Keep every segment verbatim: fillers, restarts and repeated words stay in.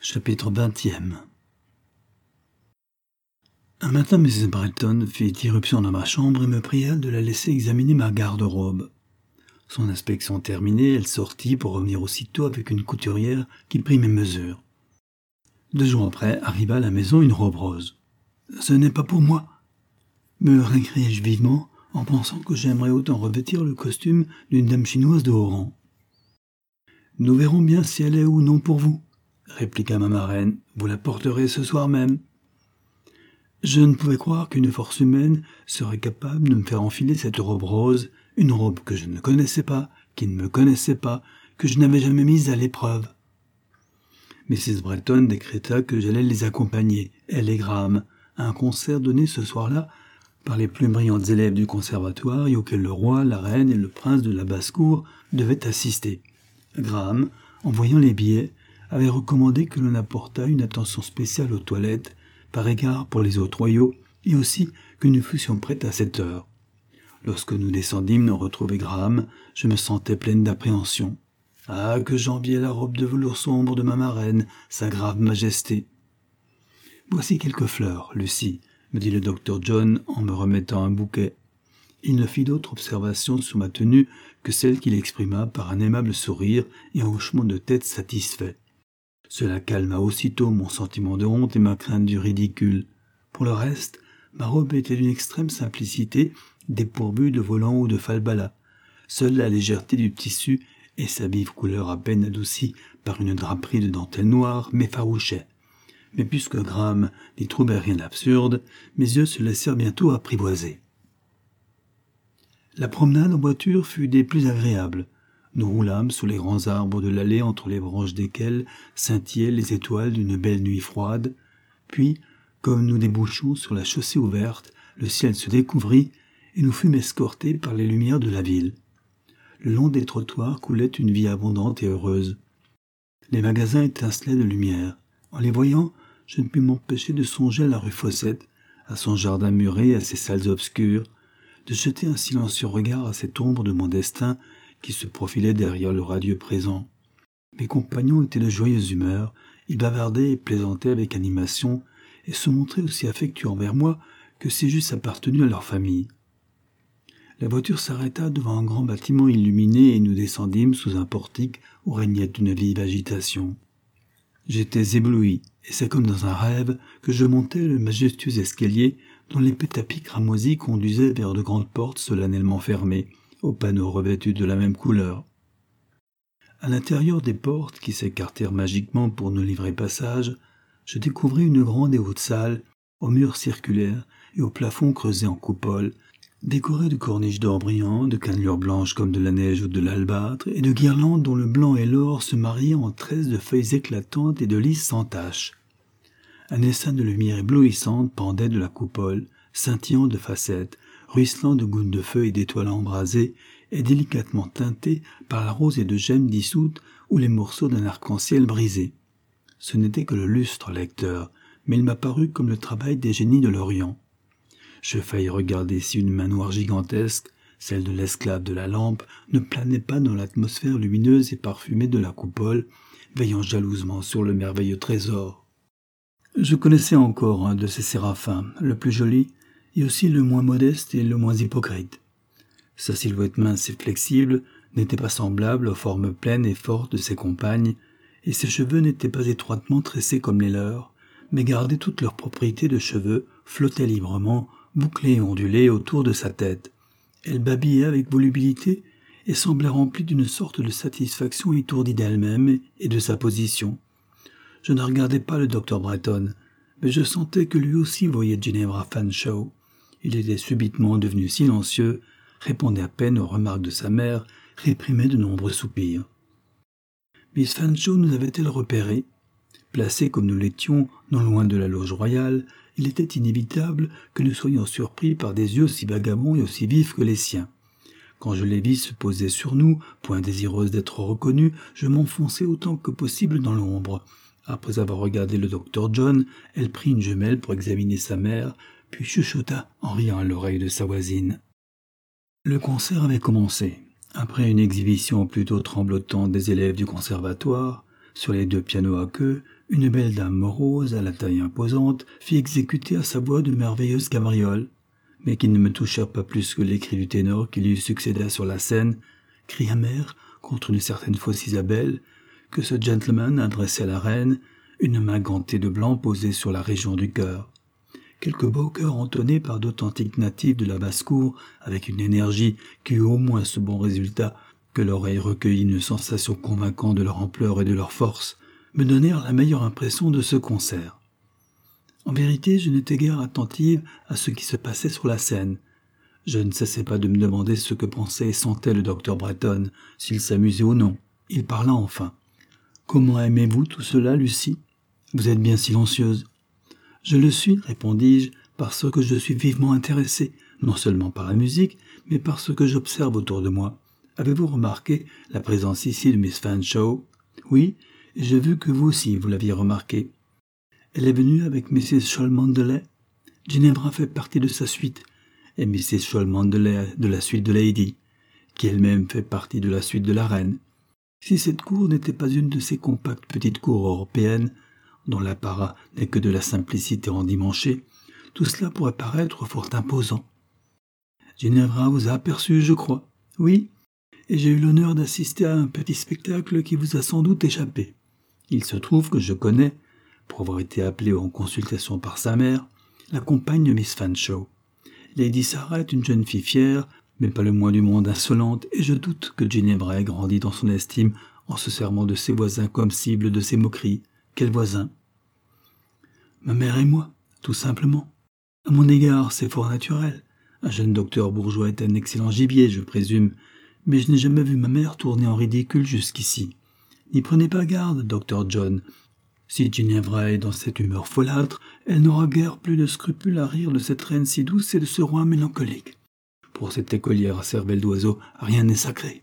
Chapitre vingtième. Un matin, missus Brelton fit irruption dans ma chambre et me pria de la laisser examiner ma garde-robe. Son inspection terminée, elle sortit pour revenir aussitôt avec une couturière qui prit mes mesures. Deux jours après, arriva à la maison une robe rose. « Ce n'est pas pour moi !» me récriai-je vivement en pensant que j'aimerais autant revêtir le costume d'une dame chinoise de haut rang. « Nous verrons bien si elle est ou non pour vous, » répliqua ma marraine. « Vous la porterez ce soir même. » Je ne pouvais croire qu'une force humaine serait capable de me faire enfiler cette robe rose, une robe que je ne connaissais pas, qui ne me connaissait pas, que je n'avais jamais mise à l'épreuve. missus Brelton décréta que j'allais les accompagner, elle et Graham, à un concert donné ce soir-là par les plus brillantes élèves du conservatoire et auquel le roi, la reine et le prince de la basse-cour devaient assister. Graham, en voyant les billets, avait recommandé que l'on apportât une attention spéciale aux toilettes, par égard pour les autres royaux, et aussi que nous fussions prêtes à cette heure. Lorsque nous descendîmes retrouver Graham, je me sentais pleine d'appréhension. Ah, que j'enviais la robe de velours sombre de ma marraine, sa grave majesté. « Voici quelques fleurs, Lucie, » me dit le docteur John en me remettant un bouquet. Il ne fit d'autre observation sur ma tenue que celle qu'il exprima par un aimable sourire et un hochement de tête satisfait. Cela calma aussitôt mon sentiment de honte et ma crainte du ridicule. Pour le reste, ma robe était d'une extrême simplicité, dépourvue de volants ou de falbalas. Seule la légèreté du tissu et sa vive couleur à peine adoucie par une draperie de dentelle noire m'effarouchaient. Mais puisque Graham n'y trouvait rien d'absurde, mes yeux se laissèrent bientôt apprivoiser. La promenade en voiture fut des plus agréables. Nous roulâmes sous les grands arbres de l'allée entre les branches desquels scintillaient les étoiles d'une belle nuit froide. Puis, comme nous débouchions sur la chaussée ouverte, le ciel se découvrit et nous fûmes escortés par les lumières de la ville. Le long des trottoirs coulait une vie abondante et heureuse. Les magasins étincelaient de lumière. En les voyant, je ne pus m'empêcher de songer à la rue Fossette, à son jardin muré et à ses salles obscures, de jeter un silencieux regard à cette ombre de mon destin qui se profilait derrière le radieux présent. Mes compagnons étaient de joyeuse humeur, ils bavardaient et plaisantaient avec animation, et se montraient aussi affectueux envers moi que si j'eusse appartenu à leur famille. La voiture s'arrêta devant un grand bâtiment illuminé et nous descendîmes sous un portique où régnait une vive agitation. J'étais ébloui, et c'est comme dans un rêve que je montais le majestueux escalier dont l'épais tapis cramoisi conduisait vers de grandes portes solennellement fermées, aux panneaux revêtus de la même couleur. À l'intérieur des portes, qui s'écartèrent magiquement pour nous livrer passage, je découvris une grande et haute salle, aux murs circulaires et au plafond creusé en coupole, décorée de corniches d'or brillant, de cannelures blanches comme de la neige ou de l'albâtre, et de guirlandes dont le blanc et l'or se mariaient en tresses de feuilles éclatantes et de lys sans taches. Un essaim de lumière éblouissante pendait de la coupole, scintillant de facettes, ruisselant de gouttes de feu et d'étoiles embrasées, et délicatement teinté par la rosée de gemmes dissoutes ou les morceaux d'un arc-en-ciel brisé. Ce n'était que le lustre, lecteur, mais il m'apparut comme le travail des génies de l'Orient. Je faillis regarder si une main noire gigantesque, celle de l'esclave de la lampe, ne planait pas dans l'atmosphère lumineuse et parfumée de la coupole, veillant jalousement sur le merveilleux trésor. Je connaissais encore un de ces séraphins, le plus joli, et aussi le moins modeste et le moins hypocrite. Sa silhouette mince et flexible n'était pas semblable aux formes pleines et fortes de ses compagnes, et ses cheveux n'étaient pas étroitement tressés comme les leurs, mais gardaient toutes leurs propriétés de cheveux, flottaient librement, bouclés et ondulés autour de sa tête. Elle babillait avec volubilité et semblait remplie d'une sorte de satisfaction étourdie d'elle-même et de sa position. Je ne regardais pas le docteur Brelton, mais je sentais que lui aussi voyait Ginevra Fanshawe. Il était subitement devenu silencieux, répondait à peine aux remarques de sa mère, réprimait de nombreux soupirs. Miss Fanshawe nous avait-elle repérés? Placés comme nous l'étions, non loin de la loge royale, il était inévitable que nous soyons surpris par des yeux aussi vagabonds et aussi vifs que les siens. Quand je les vis se poser sur nous, point désireuse d'être reconnue, je m'enfonçai autant que possible dans l'ombre. Après avoir regardé le docteur John, elle prit une jumelle pour examiner sa mère, puis chuchota en riant à l'oreille de sa voisine. Le concert avait commencé. Après une exhibition plutôt tremblotante des élèves du conservatoire, sur les deux pianos à queue, une belle dame morose, à la taille imposante, fit exécuter à sa voix de merveilleuses cabrioles, mais qui ne me touchèrent pas plus que les cris du ténor qui lui succéda sur la scène, cris amers contre une certaine fausse Isabelle, que ce gentleman adressait à la reine, une main gantée de blanc posée sur la région du cœur. Quelques beaux chœurs entonnés par d'authentiques natifs de la basse-cour, avec une énergie qui eut au moins ce bon résultat que l'oreille recueillit une sensation convaincante de leur ampleur et de leur force, me donnèrent la meilleure impression de ce concert. En vérité, je n'étais guère attentive à ce qui se passait sur la scène. Je ne cessais pas de me demander ce que pensait et sentait le docteur Breton, s'il s'amusait ou non. Il parla enfin. « Comment aimez-vous tout cela, Lucie ? Vous êtes bien silencieuse. »« Je le suis, répondis-je, parce que je suis vivement intéressé, non seulement par la musique, mais par ce que j'observe autour de moi. Avez-vous remarqué la présence ici de Miss Fanshawe ? Oui, et j'ai vu que vous aussi, vous l'aviez remarqué. Elle est venue avec missus Cholmondeley. Ginevra fait partie de sa suite, et missus Cholmondeley de la suite de Lady, qui elle-même fait partie de la suite de la reine. Si cette cour n'était pas une de ces compactes petites cours européennes, dont l'apparat n'est que de la simplicité endimanchée, tout cela pourrait paraître fort imposant. Ginevra vous a aperçu, je crois. Oui, et j'ai eu l'honneur d'assister à un petit spectacle qui vous a sans doute échappé. Il se trouve que je connais, pour avoir été appelé en consultation par sa mère, la compagne de Miss Fanshawe. Lady Sarah est une jeune fille fière, mais pas le moins du monde insolente, et je doute que Ginevra ait grandi dans son estime en se servant de ses voisins comme cible de ses moqueries. Quels voisins ? Ma mère et moi, tout simplement. À mon égard, c'est fort naturel. Un jeune docteur bourgeois est un excellent gibier, je présume, mais je n'ai jamais vu ma mère tourner en ridicule jusqu'ici. N'y prenez pas garde, docteur John. Si Ginevra est dans cette humeur folâtre, elle n'aura guère plus de scrupules à rire de cette reine si douce et de ce roi mélancolique. Pour cette écolière à cervelle d'oiseau, rien n'est sacré.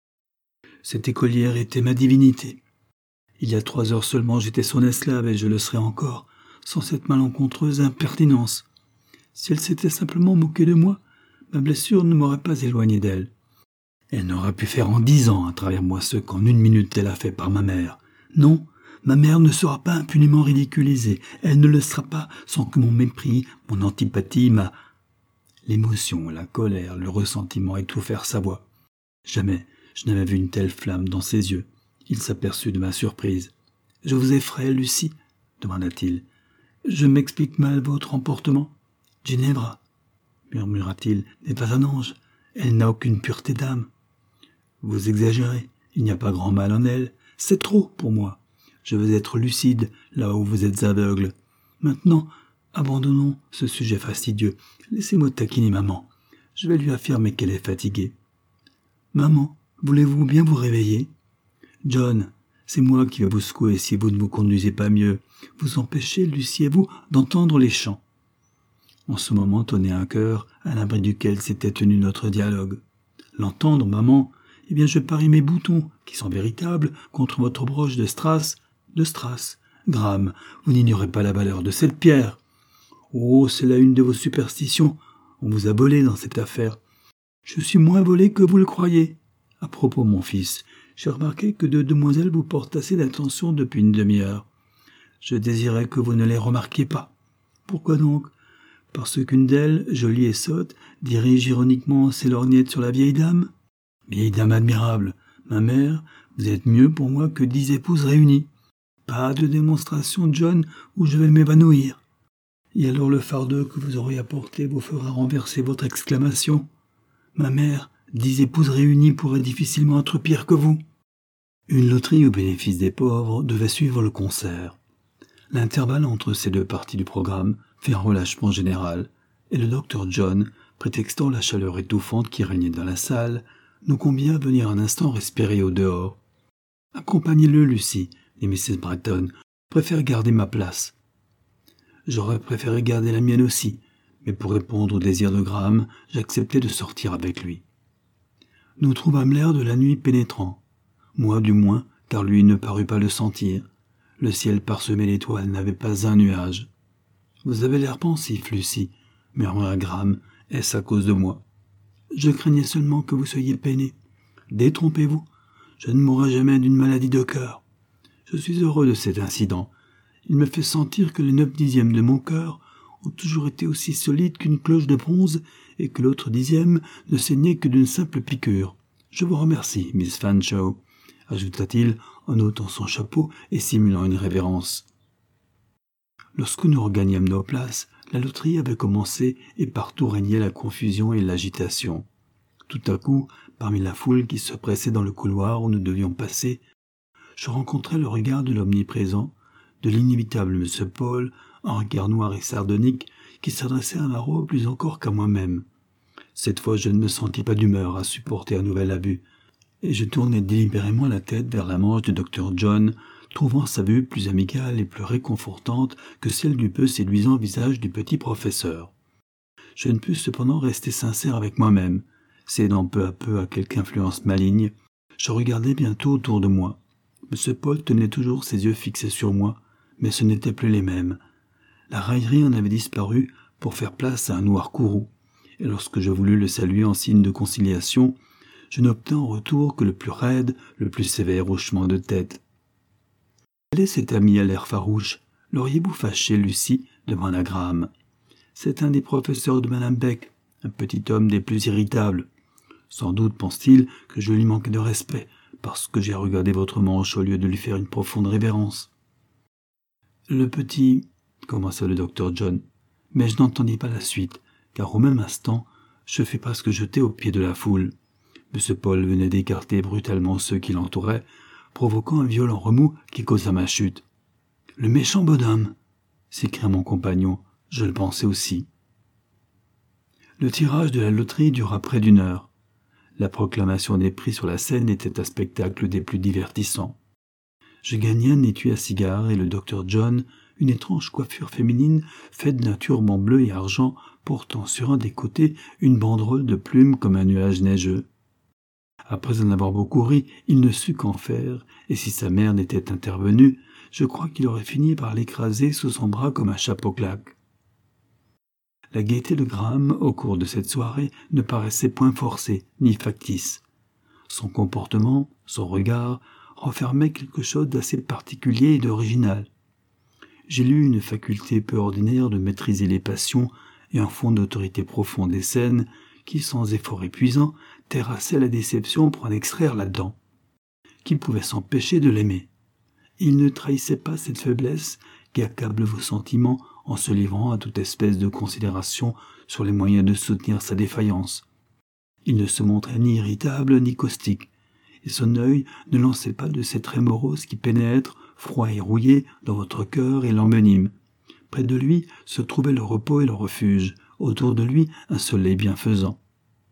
Cette écolière était ma divinité. Il y a trois heures seulement, j'étais son esclave et je le serai encore, sans cette malencontreuse impertinence. Si elle s'était simplement moquée de moi, ma blessure ne m'aurait pas éloigné d'elle. Elle n'aurait pu faire en dix ans à travers moi ce qu'en une minute elle a fait par ma mère. Non, ma mère ne sera pas impunément ridiculisée. Elle ne le sera pas sans que mon mépris, mon antipathie, ma... L'émotion, la colère, le ressentiment étouffèrent sa voix. Jamais je n'avais vu une telle flamme dans ses yeux. Il s'aperçut de ma surprise. « Je vous effraie, Lucie ?» demanda-t-il. « Je m'explique mal votre emportement. Ginevra, murmura-t-il, n'est pas un ange. Elle n'a aucune pureté d'âme. Vous exagérez. Il n'y a pas grand mal en elle. C'est trop pour moi. Je veux être lucide là où vous êtes aveugle. Maintenant, abandonnons ce sujet fastidieux. Laissez-moi taquiner maman. Je vais lui affirmer qu'elle est fatiguée. Maman, voulez-vous bien vous réveiller ? John, c'est moi qui vais vous secouer si vous ne vous conduisez pas mieux. Vous empêchez, Lucie et vous, d'entendre les chants. En ce moment tonnait un chœur, à l'abri duquel s'était tenu notre dialogue. L'entendre, maman, eh bien je parie mes boutons, qui sont véritables, contre votre broche de strass, de strass. Graham, vous n'ignorez pas la valeur de cette pierre. Oh, c'est là une de vos superstitions. On vous a volé dans cette affaire. Je suis moins volé que vous le croyez. À propos, mon fils, j'ai remarqué que deux demoiselles vous portent assez d'attention depuis une demi-heure. Je désirais que vous ne les remarquiez pas. Pourquoi donc ? Parce qu'une d'elles, jolie et sotte, dirige ironiquement ses lorgnettes sur la vieille dame ? Vieille dame admirable, ma mère, vous êtes mieux pour moi que dix épouses réunies. Pas de démonstration, John, où je vais m'évanouir. Et alors le fardeau que vous aurez apporté vous fera renverser votre exclamation. Ma mère, dix épouses réunies pourraient difficilement être pire que vous. Une loterie au bénéfice des pauvres devait suivre le concert. L'intervalle entre ces deux parties du programme fit un relâchement général, et le docteur John, prétextant la chaleur étouffante qui régnait dans la salle, nous convia à venir un instant respirer au dehors. « Accompagnez-le, Lucie, dit missus Breton. Je préfère garder ma place. » J'aurais préféré garder la mienne aussi, mais pour répondre au désir de Graham, j'acceptai de sortir avec lui. Nous trouvâmes l'air de la nuit pénétrant. Moi, du moins, car lui ne parut pas le sentir. Le ciel parsemé d'étoiles n'avait pas un nuage. « Vous avez l'air pensif, Lucie, » murmura Graham. « Est-ce à cause de moi ?»« Je craignais seulement que vous soyez peinée. Détrompez-vous, je ne mourrai jamais d'une maladie de cœur. Je suis heureux de cet incident. Il me fait sentir que les neuf dixièmes de mon cœur ont toujours été aussi solides qu'une cloche de bronze et que l'autre dixième ne saignait que d'une simple piqûre. Je vous remercie, Miss Fanshawe, ajouta-t-il en ôtant son chapeau et simulant une révérence. Lorsque nous regagnâmes nos places, la loterie avait commencé et partout régnait la confusion et l'agitation. Tout à coup, parmi la foule qui se pressait dans le couloir où nous devions passer, je rencontrai le regard de l'omniprésent, de l'inévitable M. Paul, un regard noir et sardonique qui s'adressait à Marot plus encore qu'à moi-même. Cette fois, je ne me sentis pas d'humeur à supporter un nouvel abus, et je tournai délibérément la tête vers la manche du docteur John, trouvant sa vue plus amicale et plus réconfortante que celle du peu séduisant visage du petit professeur. Je ne pus cependant rester sincère avec moi-même. Cédant peu à peu à quelque influence maligne, je regardai bientôt autour de moi. M. Paul tenait toujours ses yeux fixés sur moi, mais ce n'étaient plus les mêmes. La raillerie en avait disparu pour faire place à un noir courroux, et lorsque je voulus le saluer en signe de conciliation, je n'obtins en retour que le plus raide, le plus sévère hochement de tête. « Quel est cet ami à l'air farouche? L'auriez-vous fâché, Lucie ?» demanda Graham. « C'est un des professeurs de Madame Beck, un petit homme des plus irritables. Sans doute pense-t-il que je lui manque de respect, parce que j'ai regardé votre manche au lieu de lui faire une profonde révérence. »« Le petit... » commença le docteur John, mais je n'entendis pas la suite, car au même instant, je fus presque jeté au pied de la foule. M. Paul venait d'écarter brutalement ceux qui l'entouraient, provoquant un violent remous qui causa ma chute. « Le méchant bonhomme !» s'écria mon compagnon, je le pensais aussi. Le tirage de la loterie dura près d'une heure. La proclamation des prix sur la scène était un spectacle des plus divertissants. Je gagnai un étui à cigares et le docteur John, une étrange coiffure féminine faite d'un turban bleu et argent portant sur un des côtés une banderole de plumes comme un nuage neigeux. Après en avoir beaucoup ri, il ne sut qu'en faire, et si sa mère n'était intervenue, je crois qu'il aurait fini par l'écraser sous son bras comme un chapeau claque. La gaieté de Graham, au cours de cette soirée, ne paraissait point forcée, ni factice. Son comportement, son regard, renfermaient quelque chose d'assez particulier et d'original. J'ai lu une faculté peu ordinaire de maîtriser les passions et un fond d'autorité profonde et saine qui, sans effort épuisant, terrassait la déception pour en extraire la dent. Qui pouvait s'empêcher de l'aimer? Il ne trahissait pas cette faiblesse qui accable vos sentiments en se livrant à toute espèce de considération sur les moyens de soutenir sa défaillance. Il ne se montrait ni irritable ni caustique, et son œil ne lançait pas de ces traits moroses qui pénètrent, froid et rouillé, dans votre cœur et l'enveniment. Près de lui se trouvait le repos et le refuge, autour de lui un soleil bienfaisant.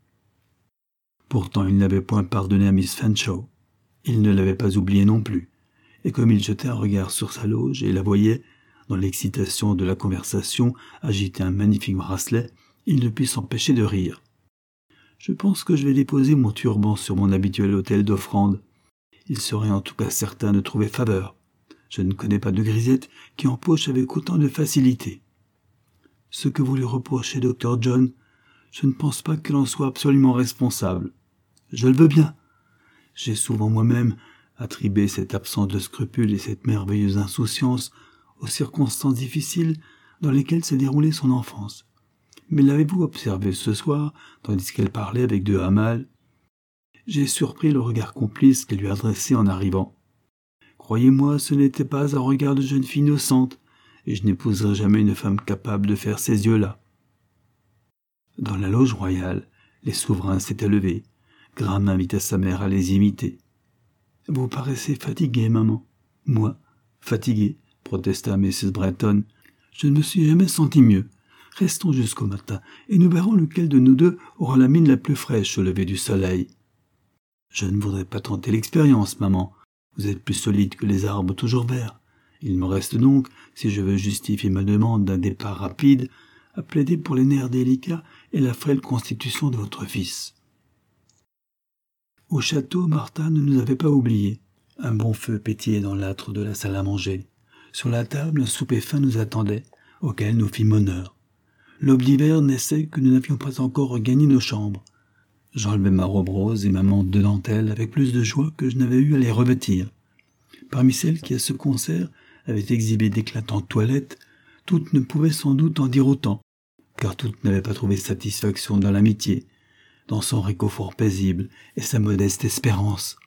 Pourtant il n'avait point pardonné à Miss Fanshawe. Il ne l'avait pas oubliée non plus, et comme il jetait un regard sur sa loge et la voyait, dans l'excitation de la conversation, agiter un magnifique bracelet, il ne put s'empêcher de rire. Je pense que je vais déposer mon turban sur mon habituel autel d'offrande. Il serait en tout cas certain de trouver faveur. Je ne connais pas de grisette qui empoche avec autant de facilité. Ce que vous lui reprochez, docteur John, je ne pense pas que l'on soit absolument responsable. Je le veux bien. J'ai souvent moi-même attribué cette absence de scrupules et cette merveilleuse insouciance aux circonstances difficiles dans lesquelles s'est déroulée son enfance. Mais l'avez-vous observé ce soir, tandis qu'elle parlait avec de Hamal? J'ai surpris le regard complice qu'elle lui adressait en arrivant. Croyez-moi, ce n'était pas un regard de jeune fille innocente, et je n'épouserai jamais une femme capable de faire ces yeux-là. Dans la loge royale, les souverains s'étaient levés. Graham invita sa mère à les imiter. « Vous paraissez fatiguée, maman. »« Moi, fatiguée, protesta missus Bretton. Je ne me suis jamais senti mieux. Restons jusqu'au matin, et nous verrons lequel de nous deux aura la mine la plus fraîche au lever du soleil. »« Je ne voudrais pas tenter l'expérience, maman. Vous êtes plus solide que les arbres toujours verts. Il me reste donc, si je veux justifier ma demande d'un départ rapide, à plaider pour les nerfs délicats et la frêle constitution de votre fils. » Au château, Martha ne nous avait pas oubliés. Un bon feu pétillait dans l'âtre de la salle à manger. Sur la table, un souper fin nous attendait, auquel nous fîmes honneur. L'aube d'hiver naissait que nous n'avions pas encore regagné nos chambres. J'enlevai ma robe rose et ma mante de dentelle avec plus de joie que je n'avais eu à les revêtir. Parmi celles qui, à ce concert, avaient exhibé d'éclatantes toilettes, toutes ne pouvaient sans doute en dire autant, car toutes n'avaient pas trouvé satisfaction dans l'amitié, dans son réconfort paisible et sa modeste espérance.